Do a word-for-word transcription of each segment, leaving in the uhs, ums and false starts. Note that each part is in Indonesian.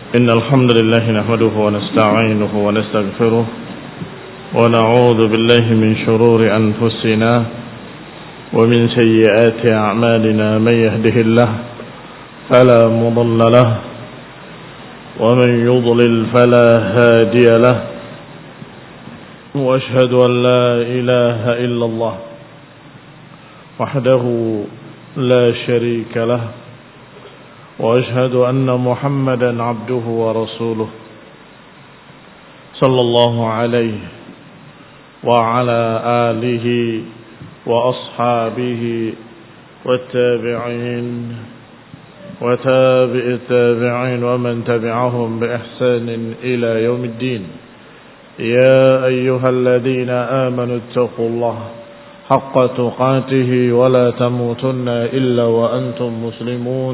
إن الحمد لله نحمده ونستعينه ونستغفره ونعوذ بالله من شرور أنفسنا ومن سيئات أعمالنا من يهده الله فلا مضل له ومن يضلل فلا هادي له وأشهد أن لا إله إلا الله وحده لا شريك له وأشهد أن محمدا عبده ورسوله صلى الله عليه وعلى آله وأصحابه والتابعين وتابع التابعين ومن تبعهم بإحسان إلى يوم الدين. يا أيها الذين آمنوا اتقوا الله حق تقاته ولا تموتن إلا وأنتم مسلمون.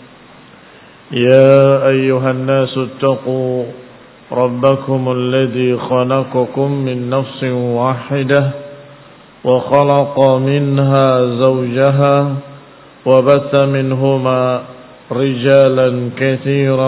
يا أيها الناس اتقوا ربكم الذي خلقكم من نفس واحدة وخلق منها زوجها وبث منهما رجالا كثيرا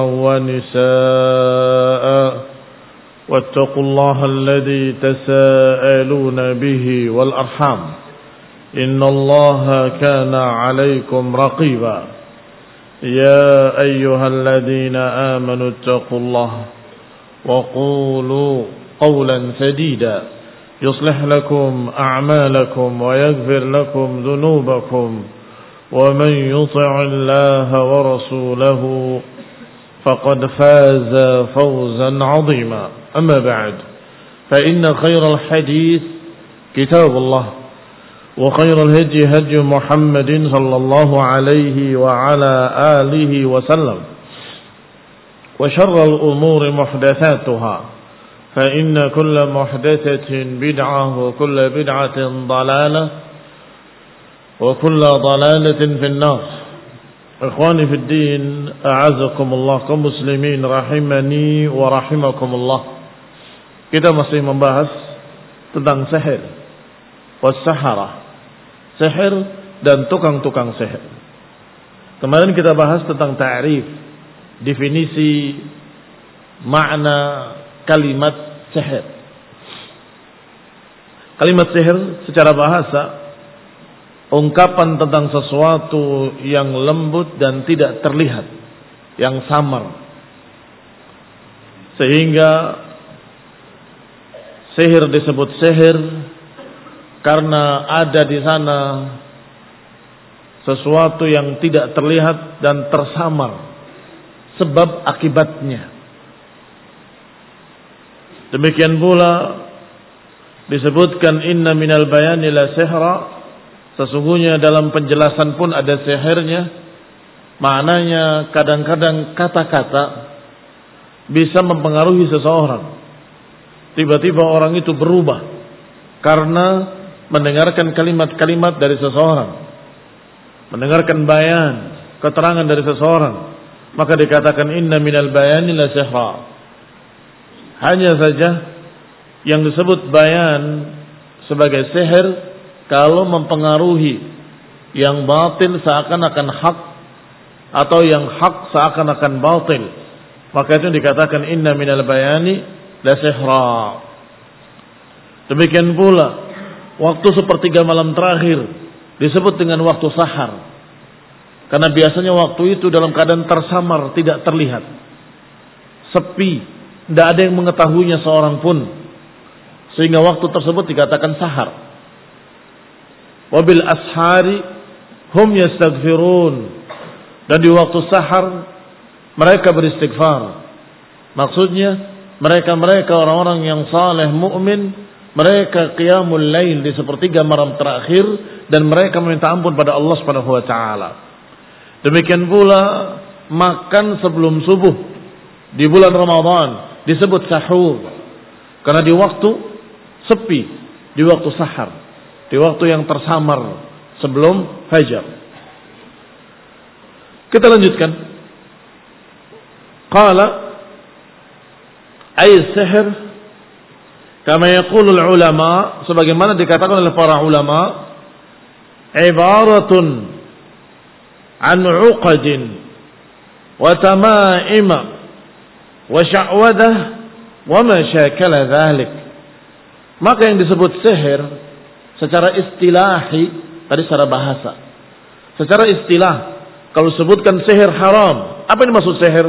ونساء واتقوا الله الذي تساءلون به والأرحام إن الله كان عليكم رقيبا. يا أيها الذين آمنوا اتقوا الله وقولوا قولا سديدا يصلح لكم أعمالكم ويغفر لكم ذنوبكم ومن يطع الله ورسوله فقد فاز فوزا عظيما. أما بعد فإن خير الحديث كتاب الله وخير الهدي هدي محمد صلى الله عليه وعلى آله وسلم وشر الأمور محدثاتها فإن كل محدثة بدعة وكل بدعة ضلالة وكل ضلالة في النار. إخواني في الدين أعزكم الله كمسلمين rahimani wa rahimakumullah. Kita masih membahas tentang sihir was-sahara, sihir dan tukang-tukang sihir. Kemarin kita bahas tentang ta'rif, definisi makna kalimat sihir. Kalimat sihir secara bahasa ungkapan tentang sesuatu yang lembut dan tidak terlihat, yang samar. Sehingga sihir disebut sihir karena ada di sana sesuatu yang tidak terlihat dan tersamar sebab akibatnya. Demikian pula disebutkan inna minal bayani la sihra, sesungguhnya dalam penjelasan pun ada sihirnya. Maknanya kadang-kadang kata-kata bisa mempengaruhi seseorang. Tiba-tiba orang itu berubah karena mendengarkan kalimat-kalimat dari seseorang, mendengarkan bayan, keterangan dari seseorang, maka dikatakan inna minal bayani la sihra. Hanya saja yang disebut bayan sebagai sihir kalau mempengaruhi yang batil seakan-akan hak atau yang hak seakan-akan batil, maka itu dikatakan inna minal bayani la sihra. Demikian pula waktu sepertiga malam terakhir disebut dengan waktu sahar, karena biasanya waktu itu dalam keadaan tersamar, tidak terlihat, sepi, tidak ada yang mengetahuinya seorang pun, sehingga waktu tersebut dikatakan sahar. Wabil ashari hum yastaghfirun, dan di waktu sahar mereka beristighfar. Maksudnya mereka-mereka orang-orang yang saleh mukmin, mereka qiyamul lail di sepertiga malam terakhir dan mereka meminta ampun pada Allah Subhanahu wa taala. Demikian pula makan sebelum subuh di bulan Ramadan disebut sahur, karena di waktu sepi, di waktu sahar, di waktu yang tersamar sebelum fajar. Kita lanjutkan. Qala ay sihir kama yaqulul ulama, sebagaimana dikatakan oleh para ulama, ibaratun an uqadin wa tamaima wa sya'wadah wa ma syakala dzalik. Maka yang disebut sihir secara istilahi, tadi secara bahasa. Secara istilah, kalau sebutkan sihir haram, apa yang dimaksud sihir?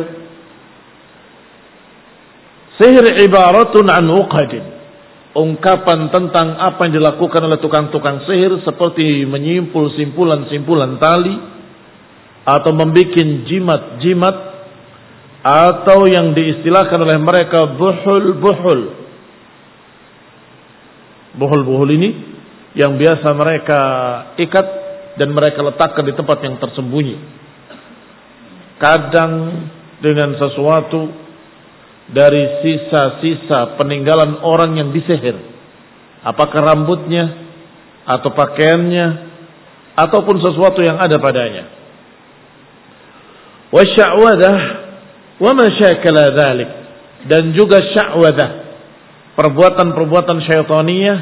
Sihir ibaratun an uqadin. Ungkapan tentang apa yang dilakukan oleh tukang-tukang sihir seperti menyimpul simpulan-simpulan tali atau membuat jimat-jimat atau yang diistilahkan oleh mereka buhul-buhul. Buhul-buhul ini yang biasa mereka ikat dan mereka letakkan di tempat yang tersembunyi. Kadang dengan sesuatu dari sisa-sisa peninggalan orang yang disihir. Apakah rambutnya atau pakaiannya ataupun sesuatu yang ada padanya. Wa sya'wadah wa ma syakala dzalik, dan juga sya'wadah, perbuatan-perbuatan syaitaniyah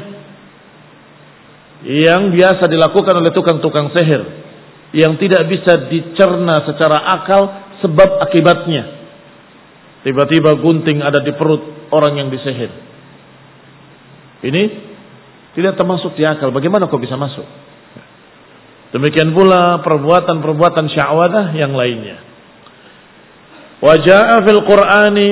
yang biasa dilakukan oleh tukang-tukang sihir yang tidak bisa dicerna secara akal sebab akibatnya. Tiba-tiba gunting ada di perut orang yang disihir. Ini tidak termasuk di akal. Bagaimana kok bisa masuk? Demikian pula perbuatan-perbuatan sya'wadah yang lainnya. Wa jaa'a fil Qur'ani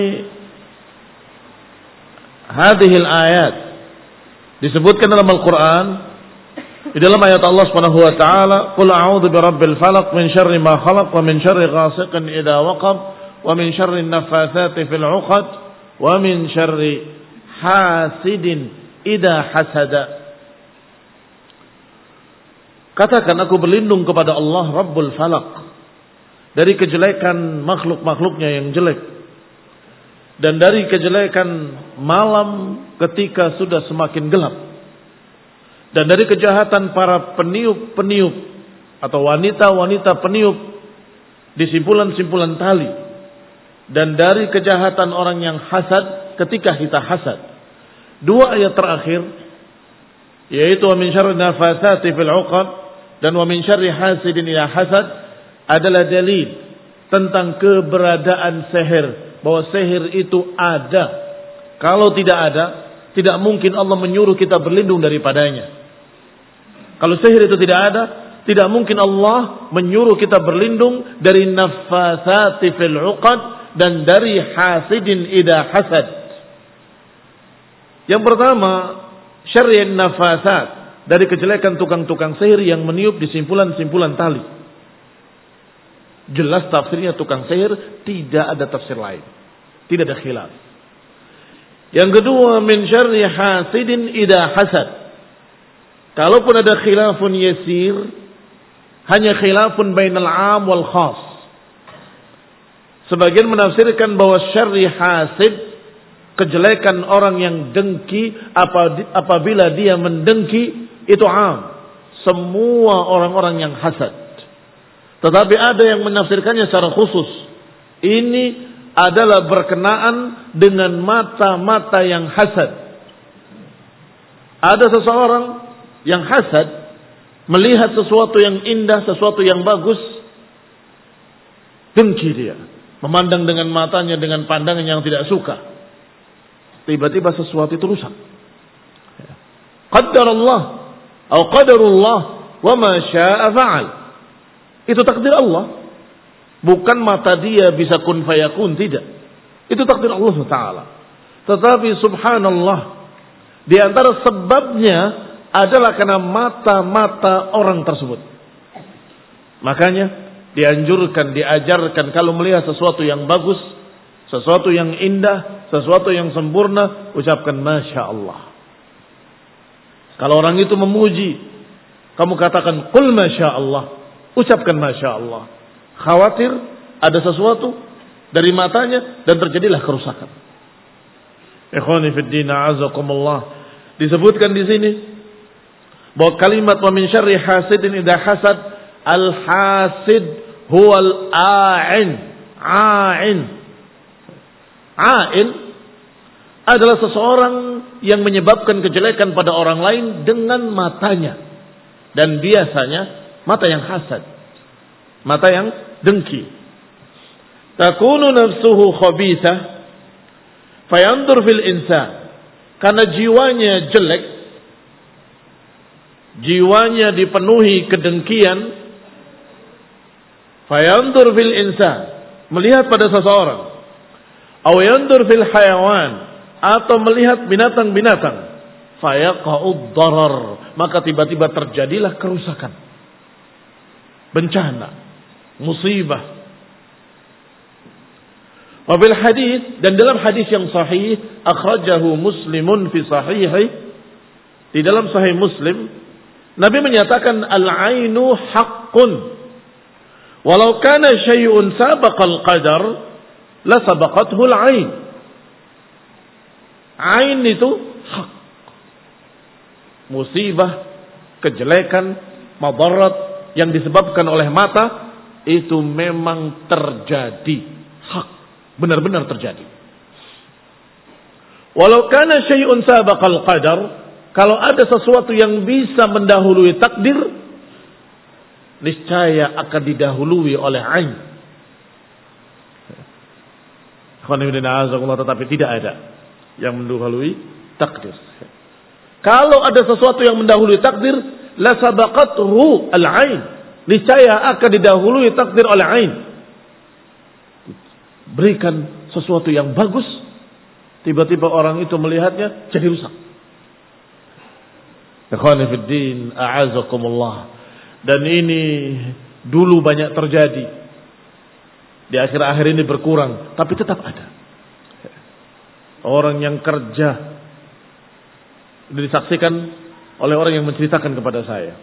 hadhihi al-ayat. Disebutkan dalam Al-Qur'an, di dalam ayat Allah Subhanahu wa taala, "Qul a'udzu birabbil falaq min syarri ma khalaq wa min syarri ghasiqin idza waqab." Wa min syarri naffatsati fil 'uqad wa min syarri hasidin idza hasada. Katakan, aku berlindung kepada Allah Rabbul Falaq dari kejelekan makhluk-makhluknya yang jelek dan dari kejelekan malam ketika sudah semakin gelap dan dari kejahatan para peniup-peniup atau wanita-wanita peniup di simpulan-simpulan tali, dan dari kejahatan orang yang hasad ketika kita hasad. Dua ayat terakhir, yaitu wa min syarri nafatsati fil 'uqad dan wa min syarri hasidin idza hasad, adalah dalil tentang keberadaan sihir, bahwa sihir itu ada. Kalau tidak ada, tidak mungkin Allah menyuruh kita berlindung daripadanya. Kalau sihir itu tidak ada, tidak mungkin Allah menyuruh kita berlindung dari nafatsati fil 'uqad dan dari hasidin idza hasad. Yang pertama, syarrun nafasat, dari kejelekan tukang-tukang sihir yang meniup di simpulan-simpulan tali. Jelas tafsirnya tukang sihir, tidak ada tafsir lain. Tidak ada khilaf. Yang kedua, min syarri hasidin idza hasad. Kalaupun ada khilafun yasir, hanya khilafun bainal 'am wal khas. Sebagian menafsirkan bahwa syarri hasid, kejelekan orang yang dengki, apabila dia mendengki, itu am, semua orang-orang yang hasad. Tetapi ada yang menafsirkannya secara khusus. Ini adalah berkenaan dengan mata-mata yang hasad. Ada seseorang yang hasad, melihat sesuatu yang indah, sesuatu yang bagus, dengki dia. Memandang dengan matanya dengan pandangan yang tidak suka. Tiba-tiba sesuatu itu rusak. Qaddarallah atau qadarullah wa ma syaa'a fa'al. Itu takdir Allah. Bukan mata dia bisa kun fayakun, tidak. Itu takdir Allah Taala. Tetapi subhanallah, di antara sebabnya adalah karena mata-mata orang tersebut. Makanya dianjurkan, diajarkan kalau melihat sesuatu yang bagus, sesuatu yang indah, sesuatu yang sempurna, ucapkan Masya Allah. Kalau orang itu memuji, kamu katakan Qul Masya Allah, ucapkan Masya Allah. Khawatir ada sesuatu dari matanya dan terjadilah kerusakan. Ikhwani fid din, a'azakumullah. Disebutkan di sini bahwa kalimat wa min syarri hasidin idza hasad, al-hasid huwal a'in. A'in. A'in adalah seseorang yang menyebabkan kejelekan pada orang lain dengan matanya. Dan biasanya mata yang hasad, mata yang dengki. Takunu nafsuhu khabithah, Fayandur fil insan. Karena jiwanya jelek, jiwanya dipenuhi kedengkian. Fayandur fil insan, melihat pada seseorang. Aw yandur fil hayawan, atau melihat binatang-binatang. Fayaqa'ud darar, maka tiba-tiba terjadilah kerusakan, bencana, musibah. Wabil hadis, dan dalam hadis yang sahih, akhrajahu Muslimun fi sahihi, di dalam sahih Muslim, Nabi menyatakan al-ainu haqqun, walau kana syai'un sabaqal qadar la sabaqathu al-ain. Ain itu hak. Musibah, kejelekan, madarat yang disebabkan oleh mata itu memang terjadi, hak, benar-benar terjadi. Walau kana syai'un sabaqal qadar, kalau ada sesuatu yang bisa mendahului takdir, niscaya akan didahului oleh ain. Tetapi tidak ada yang mendahului takdir. Kalau ada sesuatu yang mendahului takdir, la sabaqathu al-ain, niscaya akan didahului takdir oleh ain. Berikan sesuatu yang bagus, tiba-tiba orang itu melihatnya jadi rusak. Ikhwani fid din, a'azakumullah. Dan ini dulu banyak terjadi. Di akhir-akhir ini berkurang, tapi tetap ada. Orang yang kerja, disaksikan oleh orang yang menceritakan kepada saya.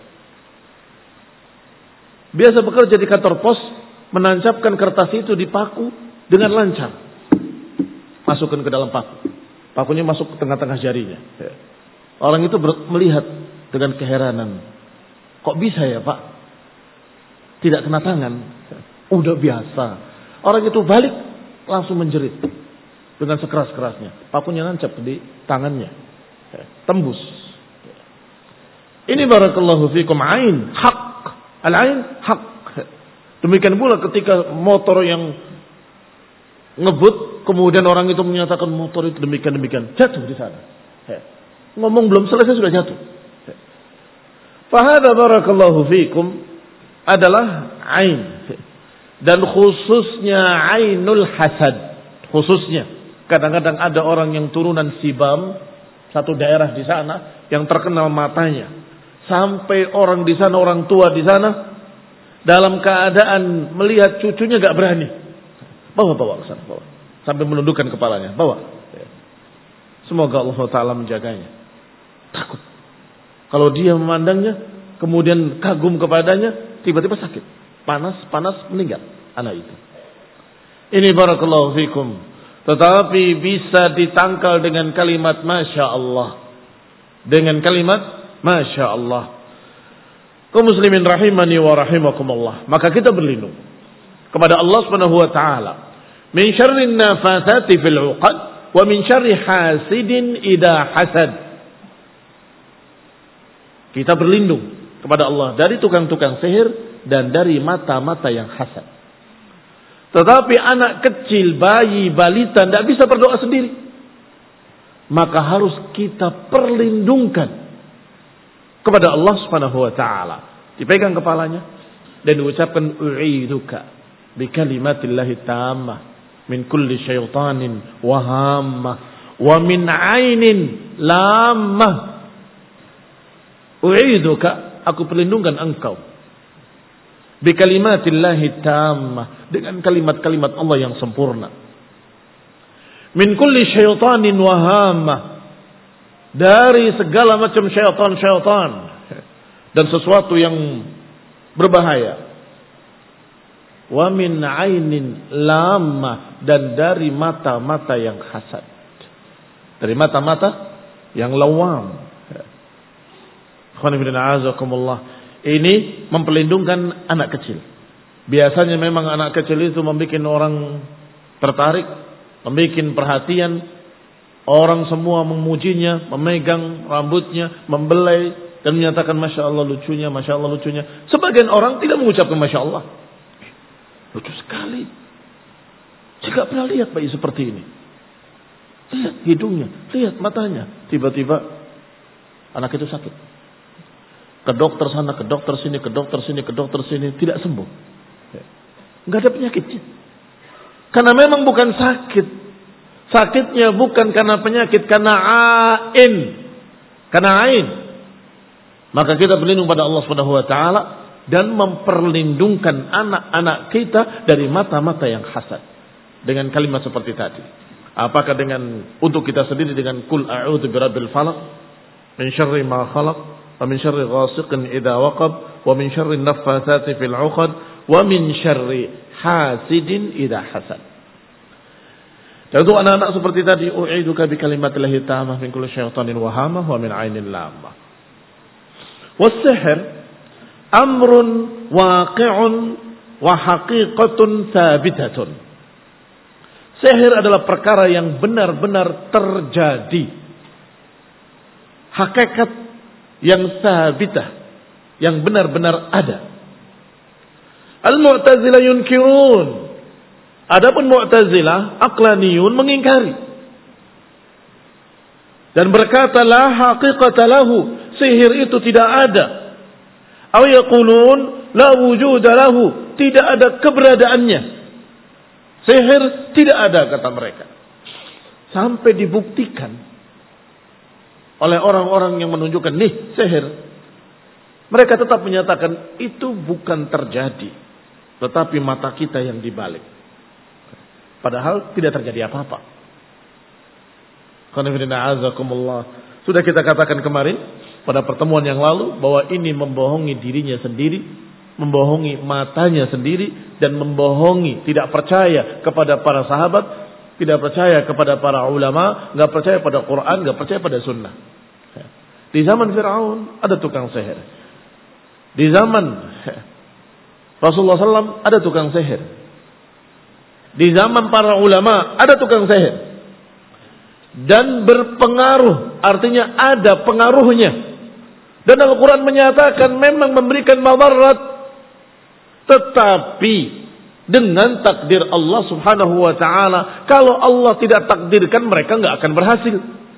Biasa bekerja di kantor pos, menancapkan kertas itu di paku dengan lancar. Masukkan ke dalam paku. Pakunya masuk ke tengah-tengah jarinya. Orang itu melihat dengan keheranan. Kok bisa ya Pak? Tidak kena tangan. Udah biasa. Orang itu balik langsung menjerit dengan sekeras-kerasnya. Pakunya nancap di tangannya. Tembus. Ini barakallahu fikum ain, hak. Al-ain hak. Demikian pula ketika motor yang ngebut, kemudian orang itu menyatakan motor itu demikian-demikian, jatuh di sana. Ngomong belum selesai sudah jatuh. Fahada barakallahu fikum adalah ain. Dan khususnya ainul hasad. Khususnya. Kadang-kadang ada orang yang turunan Sibam, satu daerah di sana, yang terkenal matanya. Sampai orang di sana, orang tua di sana, dalam keadaan melihat cucunya gak berani. Bawa, bawa ke sana, bawa. Sampai menundukkan kepalanya. Bawa. Semoga Allah Ta'ala menjaganya. Takut. Kalau dia memandangnya, kemudian kagum kepadanya, tiba-tiba sakit. Panas, panas, meninggal anak itu. Ini barakallahu fikum. Tetapi bisa ditangkal dengan kalimat Masya Allah. Dengan kalimat Masya Allah. Kaum muslimin rahimani wa rahimakumullah. Maka kita berlindung kepada Allah Subhanahu wa taala min syarrin nafathati fil 'uqad wa min syarri hasidin idza hasad. Kita berlindung kepada Allah dari tukang-tukang sihir dan dari mata-mata yang hasad. Tetapi anak kecil, bayi, balita tidak bisa berdoa sendiri. Maka harus kita perlindungkan kepada Allah Subhanahu wa taala. Dipegang kepalanya dan diucapkan u'iduka bi kalimatillahi tammah min kulli syaitanin wa hammah wa min 'ainin lammah. U'iduka, aku perlindungan engkau bi kalimatillahi tammah, dengan kalimat-kalimat Allah yang sempurna. Min kulli syaitanin wa hammah, dari segala macam syaitan-syaitan dan sesuatu yang berbahaya. Wa min ainin lamah, dan dari mata-mata yang hasad. Dari mata-mata yang lawam. Ini memperlindungkan anak kecil. Biasanya memang anak kecil itu membuat orang tertarik, membuat perhatian. Orang semua memujinya, memegang rambutnya, membelai dan menyatakan Masya Allah lucunya, Masya Allah lucunya. Sebagian orang tidak mengucapkan Masya Allah. Lucu sekali. Saya tidak pernah lihat bayi seperti ini. lihat hidungnya, lihat matanya. Tiba-tiba anak itu sakit. Ke dokter sana, ke dokter sini, ke dokter sini, ke dokter sini, tidak sembuh. Enggak ada penyakitnya. Karena memang bukan sakit. Sakitnya bukan karena penyakit, karena ain. Karena ain. Maka kita berlindung pada Allah Subhanahu wa taala dan memperlindungkan anak-anak kita dari mata-mata yang hasad. Dengan kalimat seperti tadi. Apakah dengan untuk kita sendiri dengan kul a'udzu birabbil falaq min syarri ma khalaq wa min syarri ghasiqin idza waqab wa min syarri naffatsati fil 'uqad wa min syarri hasidin idza hasad. Dan untuk anak-anak seperti tadi, u'iduka bi kalimatillahi tammah min kulli syaitanin wahamah wa min 'ainin lamah. Was-sihr amrun waqi'un wa haqiqatun tsabitatun. Sihir adalah perkara yang benar-benar terjadi. Hakikat yang sabitah, yang benar-benar ada. Al-Mu'tazilah yunkirun. Adapun Mu'tazilah, aqlaniyun, mengingkari. Dan berkata, la haqiqata lahu. Sihir itu tidak ada. Aw yaqulun, la wujuda lahu. Tidak ada keberadaannya. Sihir tidak ada, kata mereka. Sampai dibuktikan oleh orang-orang yang menunjukkan, nih sihir. Mereka tetap menyatakan, itu bukan terjadi. Tetapi mata kita yang dibalik. Padahal tidak terjadi apa-apa. Sudah kita katakan kemarin, pada pertemuan yang lalu, bahwa ini membohongi dirinya sendiri, membohongi matanya sendiri, dan membohongi, tidak percaya kepada para sahabat, tidak percaya kepada para ulama, nggak percaya pada Quran, nggak percaya pada sunnah. Di zaman Fir'aun ada tukang sihir. Di zaman Rasulullah shallallahu alaihi wasallam ada tukang sihir. Di zaman para ulama ada tukang sihir. Dan berpengaruh, artinya ada pengaruhnya. Dan Al-Quran menyatakan memang memberikan madarat, tetapi dengan takdir Allah Subhanahu wa taala. Kalau Allah tidak takdirkan, mereka nggak akan berhasil.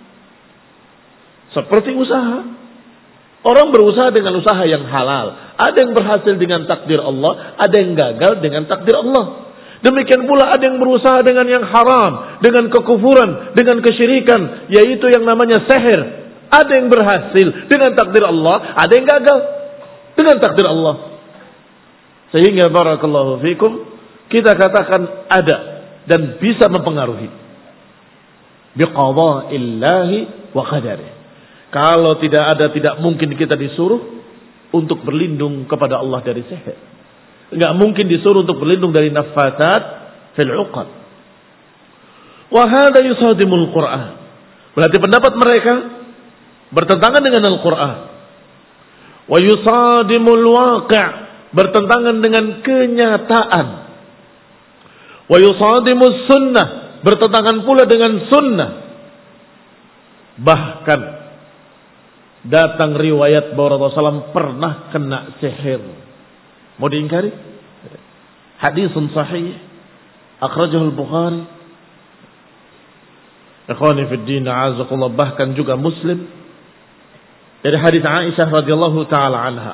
Seperti usaha. Orang berusaha dengan usaha yang halal. Ada yang berhasil dengan takdir Allah, ada yang gagal dengan takdir Allah. Demikian pula ada yang berusaha dengan yang haram, dengan kekufuran, dengan kesyirikan, yaitu yang namanya sihir. Ada yang berhasil dengan takdir Allah, ada yang gagal dengan takdir Allah. Sehingga barakallahu fikum, kita katakan ada dan bisa mempengaruhi. Biqada'illahi wa qadarih. Kalau tidak ada, tidak mungkin kita disuruh untuk berlindung kepada Allah dari sihir. Enggak mungkin disuruh untuk berlindung dari naffatsat fil 'uqad. Wa hadha yusadimul Qur'an. Berarti pendapat mereka bertentangan dengan Al-Qur'an. Wa yusadimul waqi', bertentangan dengan kenyataan. Wa yusadimus sunnah, bertentangan pula dengan sunnah. Bahkan datang riwayat bahwa Rasulullah shallallahu alaihi wasallam pernah kena sihir. Mau diingkari? Hadisun sahih akhrajahu al-Bukhari. Ikhwani fi din, a'azakumullah, bahkan juga Muslim dari hadis Aisyah radhiyallahu taala anha.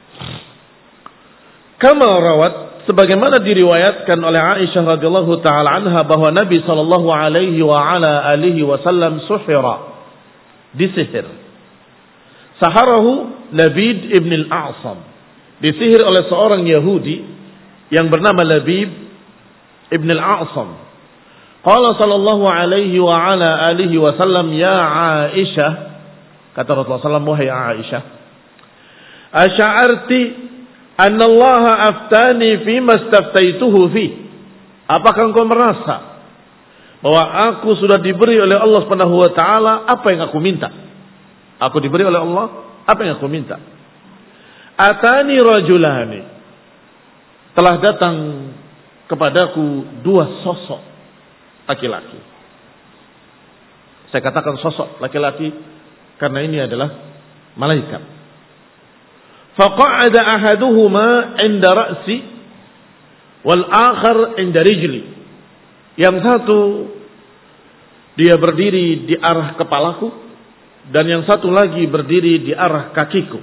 Kama rawat, sebagaimana diriwayatkan oleh Aisyah radhiyallahu taala anha bahwa Nabi sallallahu alaihi wa ala alihi wasallam suhira, disihir. Saharahu Labid ibn al-A'sam, disihir oleh seorang Yahudi yang bernama Labib ibn al-A'sam. Qala sallallahu alaihi wa ala alihi wasallam, ya Aisyah, kata Rasulullah sallallahu alaihi wasallam, wahai Aisyah, asy'arti anna Allah aftani fima istaftaituhu fi. Apakah engkau merasa bahwa aku sudah diberi oleh Allah Subhanahu wa taala apa yang aku minta? Aku diberi oleh Allah apa yang aku minta. Atani rajulani, telah datang kepadaku dua sosok laki-laki. Saya katakan sosok laki-laki karena ini adalah malaikat. Faqa'ada ahaduhuma 'inda ra'si wal akhar 'inda rijli. Yang satu dia berdiri di arah kepalaku, dan yang satu lagi berdiri di arah kakiku.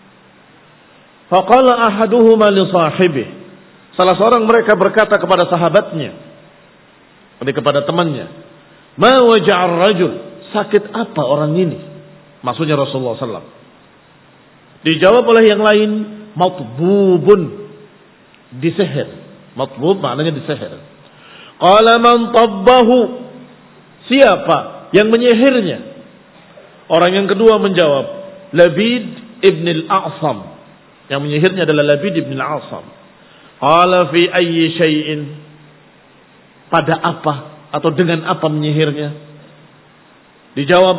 Faqala ahaduhuma li sahibihi. Salah seorang mereka berkata kepada sahabatnya, kepada temannya, "Ma waja'ar rajul?" Sakit apa orang ini? Maksudnya Rasulullah sallallahu alaihi wasallam. Dijawab oleh yang lain, "Matbubun." Disihir. Matbub maknanya disihir. Qala man tabbahu? Siapa yang menyihirnya? Orang yang kedua menjawab, Labid ibn al-A'sam. Yang menyihirnya adalah Labid ibn al-A'sam. Qala fi ayyi syai'in? Pada apa atau dengan apa menyihirnya? Dijawab,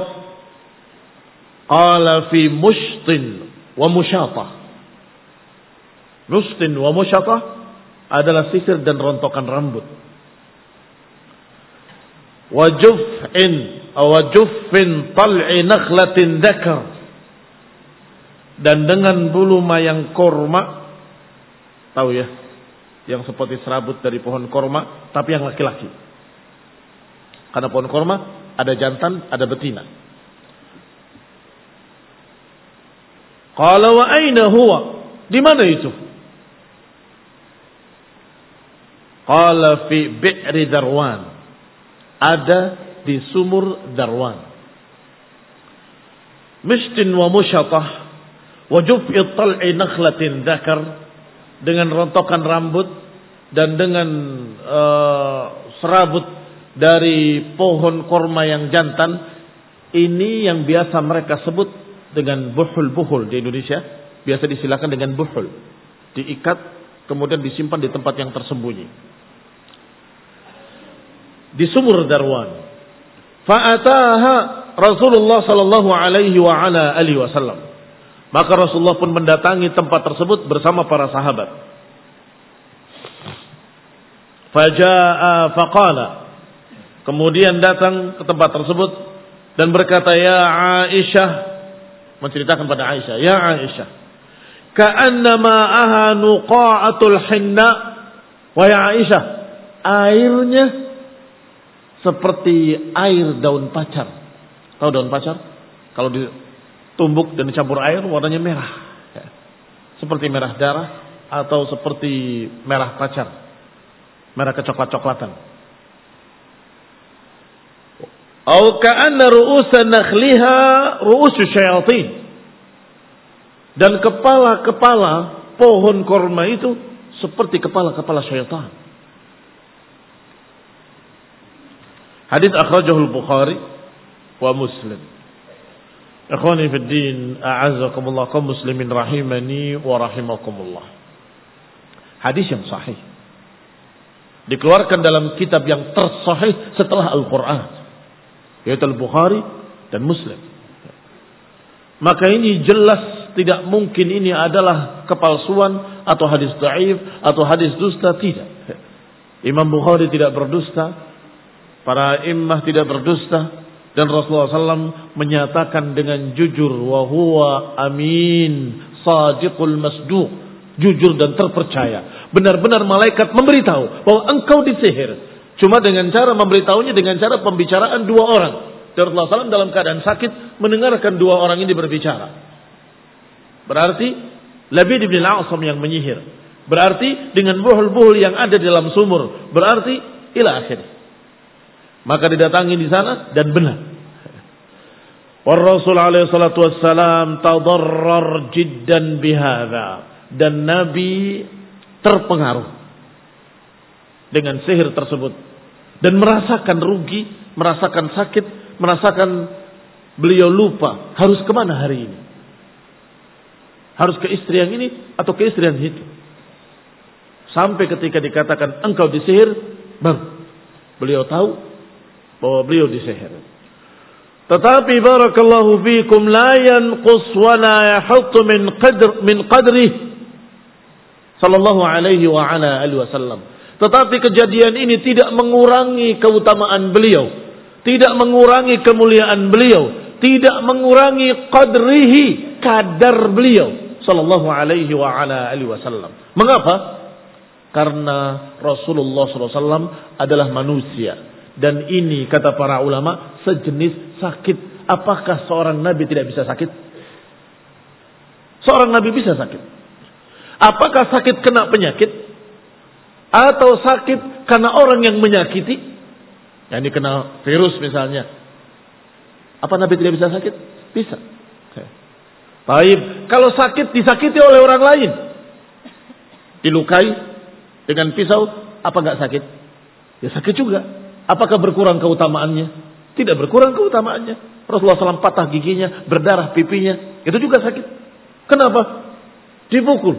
qala fi mushtin wa musyatah. Mushtin wa musyatah adalah sisir dan rontokan rambut. Wa juf'in aw juffin tal'i nakhlatin dzakar. Dan dengan bulu mayang korma, tahu ya, yang seperti serabut dari pohon korma, tapi yang laki-laki. Karena pohon korma ada jantan, ada betina. Qala wa aina huwa? Di mana itu? Qala fi bi'ri Darwan. Ada di sumur Darwan. Mishtin wa musyatah wa juf'i tal'i nakhlatin dzakar. Dengan rontokan rambut dan dengan uh, serabut dari pohon korma yang jantan. Ini yang biasa mereka sebut dengan buhul-buhul di Indonesia. Biasa disilakan dengan buhul. Diikat kemudian disimpan di tempat yang tersembunyi. Di sumur Darwan. Fa'ataha Rasulullah sallallahu alaihi wa ala alihi wasallam. Maka Rasulullah pun mendatangi tempat tersebut bersama para sahabat. Faja'a faqala. Kemudian datang ke tempat tersebut dan berkata, "Ya Aisyah," menceritakan pada Aisyah, "Ya Aisyah, ka'annama aha nuqa'atul hinna." Wahai Aisyah, airnya seperti air daun pacar. Tahu daun pacar? Kalau ditumbuk dan dicampur air warnanya merah. Ya. Seperti merah darah atau seperti merah pacar. Merah kecoklat-coklatan. Au ka'anna ru'usan nakhliha ru'usu syayatin. Dan kepala-kepala pohon korma itu seperti kepala-kepala syaitan. Hadits akhrajahul Bukhari wa Muslim. Ikhwani fid din, a'azzakumullah kaum muslimin rahimani wa rahimakumullah. Hadis yang sahih. Dikeluarkan dalam kitab yang tersahih setelah Al-Qur'an, yaitu Al-Bukhari dan Muslim. Maka ini jelas tidak mungkin ini adalah kepalsuan atau hadis dhaif atau hadis dusta, tidak. Imam Bukhari tidak berdusta. Para imam tidak berdusta, dan Rasulullah sallallahu alaihi wasallam menyatakan dengan jujur, wa huwa amin sadiqul masduq, jujur dan terpercaya. Benar-benar malaikat memberitahu bahwa engkau disihir. Cuma dengan cara memberitahunya dengan cara pembicaraan dua orang. Dan Rasulullah sallallahu alaihi wasallam dalam keadaan sakit mendengarkan dua orang ini berbicara. Berarti Labid bin al-A'sam yang menyihir. Berarti dengan buhul-buhul yang ada di dalam sumur. Berarti ila akhir. Maka didatangi di sana dan benar. Wa Rasul alaihi salatu wassalam tadarrar jiddan bihadza. Dan Nabi terpengaruh dengan sihir tersebut dan merasakan rugi, merasakan sakit, merasakan beliau lupa harus kemana hari ini. Harus ke istri yang ini atau ke istri yang itu. Sampai ketika dikatakan engkau disihir, baru beliau tahu bahwa beliau disihir. Tetapi barakallahu fikum la yanqus wa la yahuttu min qadr min qadri sallallahu alaihi wa ala alihi wasallam. Tetapi kejadian ini tidak mengurangi keutamaan beliau, tidak mengurangi kemuliaan beliau, tidak mengurangi qadrihi, kadar beliau sallallahu alaihi wa ala alihi wasallam. Mengapa? Karena Rasulullah sallallahu alaihi wasallam adalah manusia. Dan ini kata para ulama sejenis sakit. Apakah seorang nabi tidak bisa sakit? Seorang nabi bisa sakit. Apakah sakit kena penyakit? Atau sakit karena orang yang menyakiti? Yang kena virus misalnya. Apa nabi tidak bisa sakit? Bisa. Baik, kalau sakit disakiti oleh orang lain. Dilukai dengan pisau, apa enggak sakit? Ya sakit juga. Apakah berkurang keutamaannya? Tidak berkurang keutamaannya. Rasulullah shallallahu alaihi wasallam patah giginya, berdarah pipinya, itu juga sakit. Kenapa? Dipukul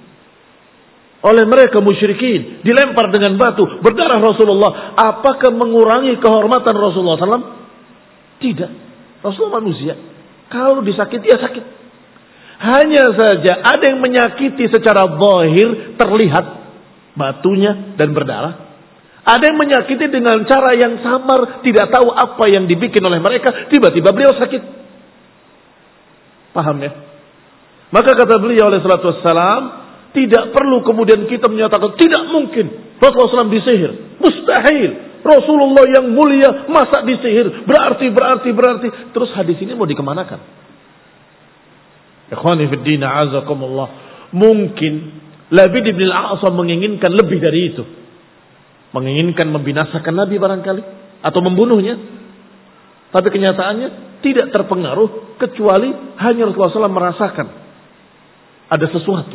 oleh mereka musyrikin, dilempar dengan batu, berdarah Rasulullah. Apakah mengurangi kehormatan Rasulullah shallallahu alaihi wasallam? Tidak. Rasulullah manusia. Kalau disakiti ya sakit. Hanya saja ada yang menyakiti secara zahir, terlihat batunya dan berdarah. Ada yang menyakiti dengan cara yang samar, tidak tahu apa yang dibikin oleh mereka, tiba-tiba beliau sakit. Paham ya? Maka kata beliau alaihi salatu wassalam, tidak perlu kemudian kita menyatakan tidak mungkin Rasulullah shallallahu alaihi wasallam disihir. Mustahil. Rasulullah yang mulia masa disihir. Berarti, berarti, berarti. Terus hadis ini mau dikemanakan? Ikhwani fid din, a'azakumullah. Mungkin Labid bin al-A'sam menginginkan lebih dari itu. Menginginkan membinasakan Nabi barangkali. Atau membunuhnya. Tapi kenyataannya tidak terpengaruh. Kecuali hanya Rasulullah shallallahu alaihi wasallam merasakan ada sesuatu.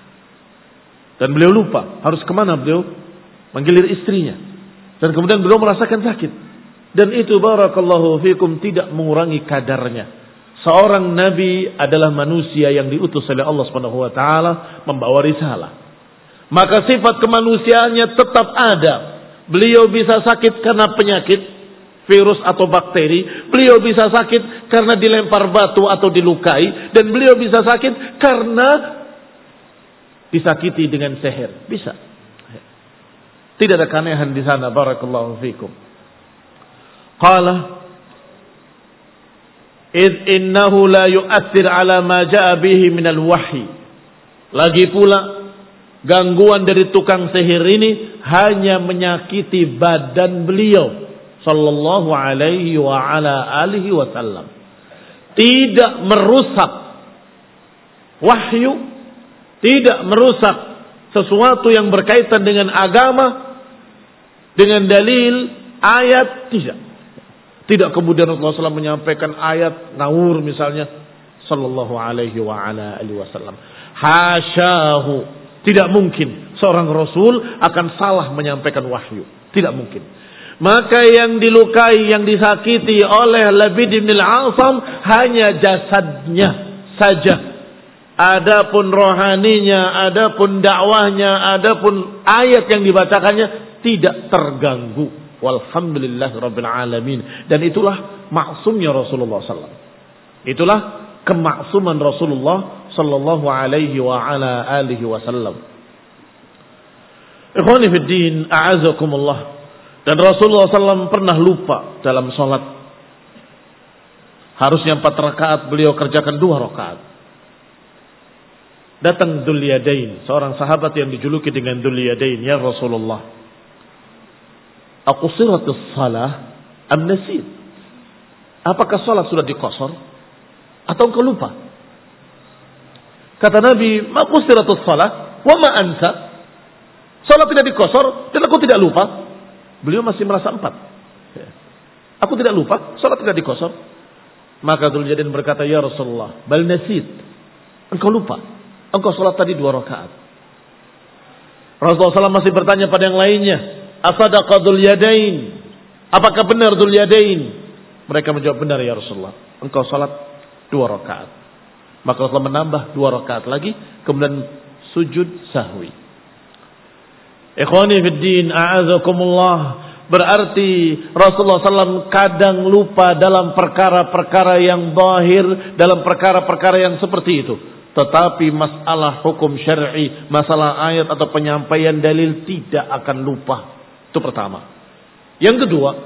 Dan beliau lupa. Harus kemana beliau? Menggilir istrinya. Dan kemudian beliau merasakan sakit. Dan itu barakallahu fikum tidak mengurangi kadarnya. Seorang nabi adalah manusia yang diutus oleh Allah Subhanahu wa taala membawa risalah. Maka sifat kemanusiaannya tetap ada. Beliau bisa sakit karena penyakit, virus atau bakteri. Beliau bisa sakit karena dilempar batu atau dilukai. Dan beliau bisa sakit karena disakiti dengan sihir. Bisa. Tidak ada keanehan di sana. Barakallahu fikum. Qala إذ إنه لا يؤثر على ما جاء به من الوحي. Lagi pula gangguan dari tukang sihir ini hanya menyakiti badan beliau sallallahu alaihi wa ala alihi wasallam. Tidak merusak wahyu, tidak merusak sesuatu yang berkaitan dengan agama, dengan dalil, ayat, tidak. Tidak kemudian Rasulullah shallallahu alaihi wasallam menyampaikan ayat ngawur misalnya sallallahu alaihi wa ala alihi wasallam. Hasyahu. Tidak mungkin seorang rasul akan salah menyampaikan wahyu. Tidak mungkin. Maka yang dilukai, yang disakiti oleh Labid bin al-A'sam hanya jasadnya saja. Adapun rohaninya, adapun dakwahnya, adapun ayat yang dibacakannya tidak terganggu. Walhamdulillah Rabbil Alamin. Dan itulah maksumnya Rasulullah sallallahu alaihi wasallam. Itulah kemaksuman Rasulullah sallallahu alaihi wa ala alihi wasallam. Ikhwani fid din, a'azakumullah. Dan Rasulullah sallallahu alaihi wasallam pernah lupa dalam sholat. Harusnya empat rakaat, beliau kerjakan dua rakaat. Datang Dzul Yadain, seorang sahabat yang dijuluki dengan Dzul Yadain, ya Rasulullah, aqsiratus salah am nasid? Apakah salat sudah dikosor atau engkau lupa? Kata Nabi, ma qusiratus salah wa ma ansa. Salat tidak dikosor dan aku tidak lupa. Beliau masih merasa empat. Aku tidak lupa, salat tidak dikosor. Maka Dzul Yadain berkata, ya Rasulullah, bal nasid. Engkau lupa. Engkau salat tadi dua rakaat. Rasulullah shallallahu alaihi wasallam masih bertanya pada yang lainnya, asadaqa Dzul Yadain? Apakah benar Dzul Yadain? Mereka menjawab, benar ya Rasulullah. Engkau salat dua rakaat. Maka Rasulullah menambah dua rakaat lagi, kemudian sujud sahwi. Ikhwani fid din, a'azakumullah. Berarti Rasulullah shallallahu alaihi wasallam kadang lupa dalam perkara-perkara yang zahir, dalam perkara-perkara yang seperti itu. Tetapi masalah hukum syar'i, masalah ayat atau penyampaian dalil tidak akan lupa. Itu pertama. Yang kedua,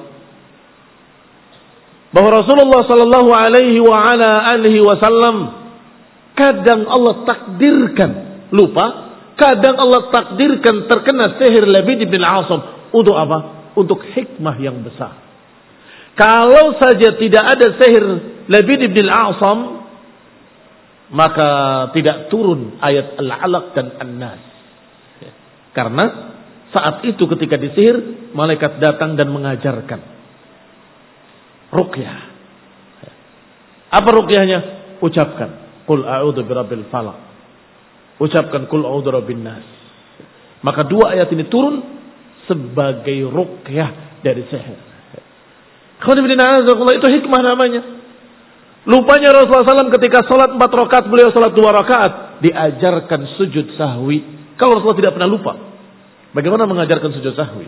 bahwa Rasulullah sallallahu alaihi wa ala alihi wasallam kadang Allah takdirkan lupa, kadang Allah takdirkan terkena sihir Labid bin al-A'sam. Untuk apa? untuk hikmah yang besar. Kalau saja tidak ada sihir Labid ibn al-A'sam, maka tidak turun ayat Al-Alaq dan An-Nas. Karena saat itu ketika disihir, malaikat datang dan mengajarkan ruqyah. Apa ruqyahnya? Ucapkan qul a'udzu birabbil falaq. Ucapkan qul a'udzu birabbin nas. Maka dua ayat ini turun sebagai ruqyah dari sihir. Itu hikmah namanya. Lupanya Rasulullah shallallahu alaihi wasallam ketika sholat empat rakaat, beliau sholat dua rakaat, diajarkan sujud sahwi. Kalau Rasulullah tidak pernah lupa, bagaimana mengajarkan sujud sahwi?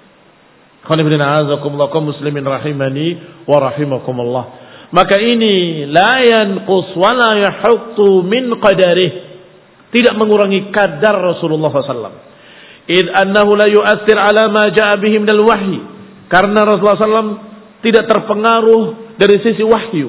Muslimin rahimani wa rahimakumullah. Maka ini la yanqus wa la yahuttu min qadarih. Tidak mengurangi kadar Rasulullah shallallahu alaihi wasallam. Id annahu la yu'athir ala ma ja'a bihi minal wahyi. Karena Rasulullah shallallahu alaihi wasallam tidak terpengaruh dari sisi wahyu.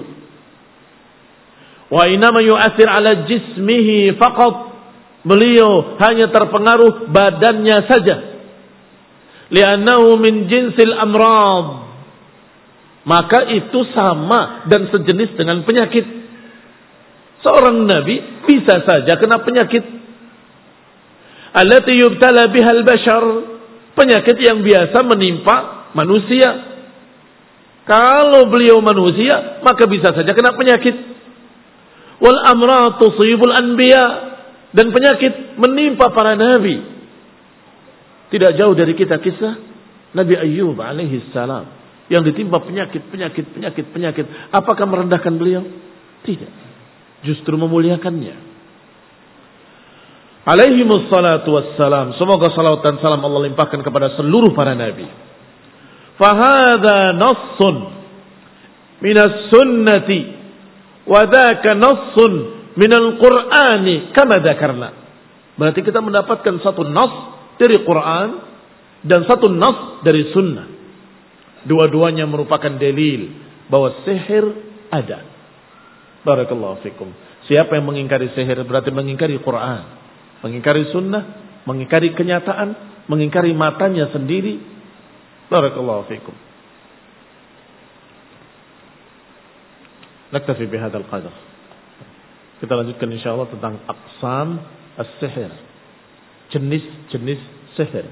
Wa inama yu'athir ala jismihi faqat. Beliau hanya terpengaruh badannya saja. Li'annahu min jinsil amrad. Maka itu sama dan sejenis dengan penyakit. Seorang nabi bisa saja kena penyakit. Allati yubtala bihal bashar. Penyakit yang biasa menimpa manusia. Kalau beliau manusia, maka bisa saja kena penyakit. Wal amrad tusibul anbiya. Dan penyakit menimpa para nabi. Tidak jauh dari kita kisah Nabi Ayyub alaihi salam. Yang ditimpa penyakit, penyakit, penyakit, penyakit. Apakah merendahkan beliau? Tidak. Justru memuliakannya. Alaihimus salatu wassalam. Semoga salawat dan salam Allah limpahkan kepada seluruh para nabi. Fahada nassun minas sunnati. Wadaka nassun minal qur'ani. Kama dhakarna. Berarti kita mendapatkan satu nas dari Quran. Dan satu nas dari sunnah. Dua-duanya merupakan dalil bahwa sihir ada. Barakallahu fikum. Siapa yang mengingkari sihir berarti mengingkari Quran, mengingkari sunnah, mengingkari kenyataan, mengingkari matanya sendiri. Barakallahu fikum. Naktafi bihadzal qadar. Kita lanjutkan insyaallah tentang aqsam as-sihir. Jenis-jenis sihir.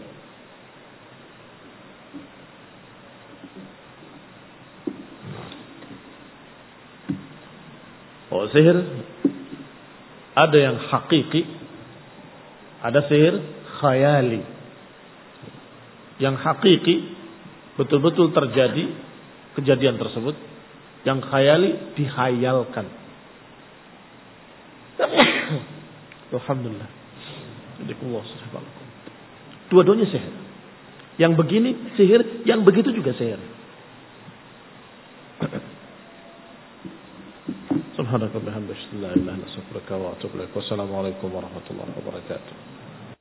Oh, sihir ada yang hakiki, ada sihir khayali. Yang hakiki betul-betul terjadi kejadian tersebut, yang khayali dihayalkan. Alhamdulillah. Dua-duanya sihir. Yang begini sihir, yang begitu juga sihir. Subhanallah, alhamdulillah, la ilaha illa anta, astaghfiruka wa atubu ilaik. Wassalamualaikum warahmatullahi wabarakatuh.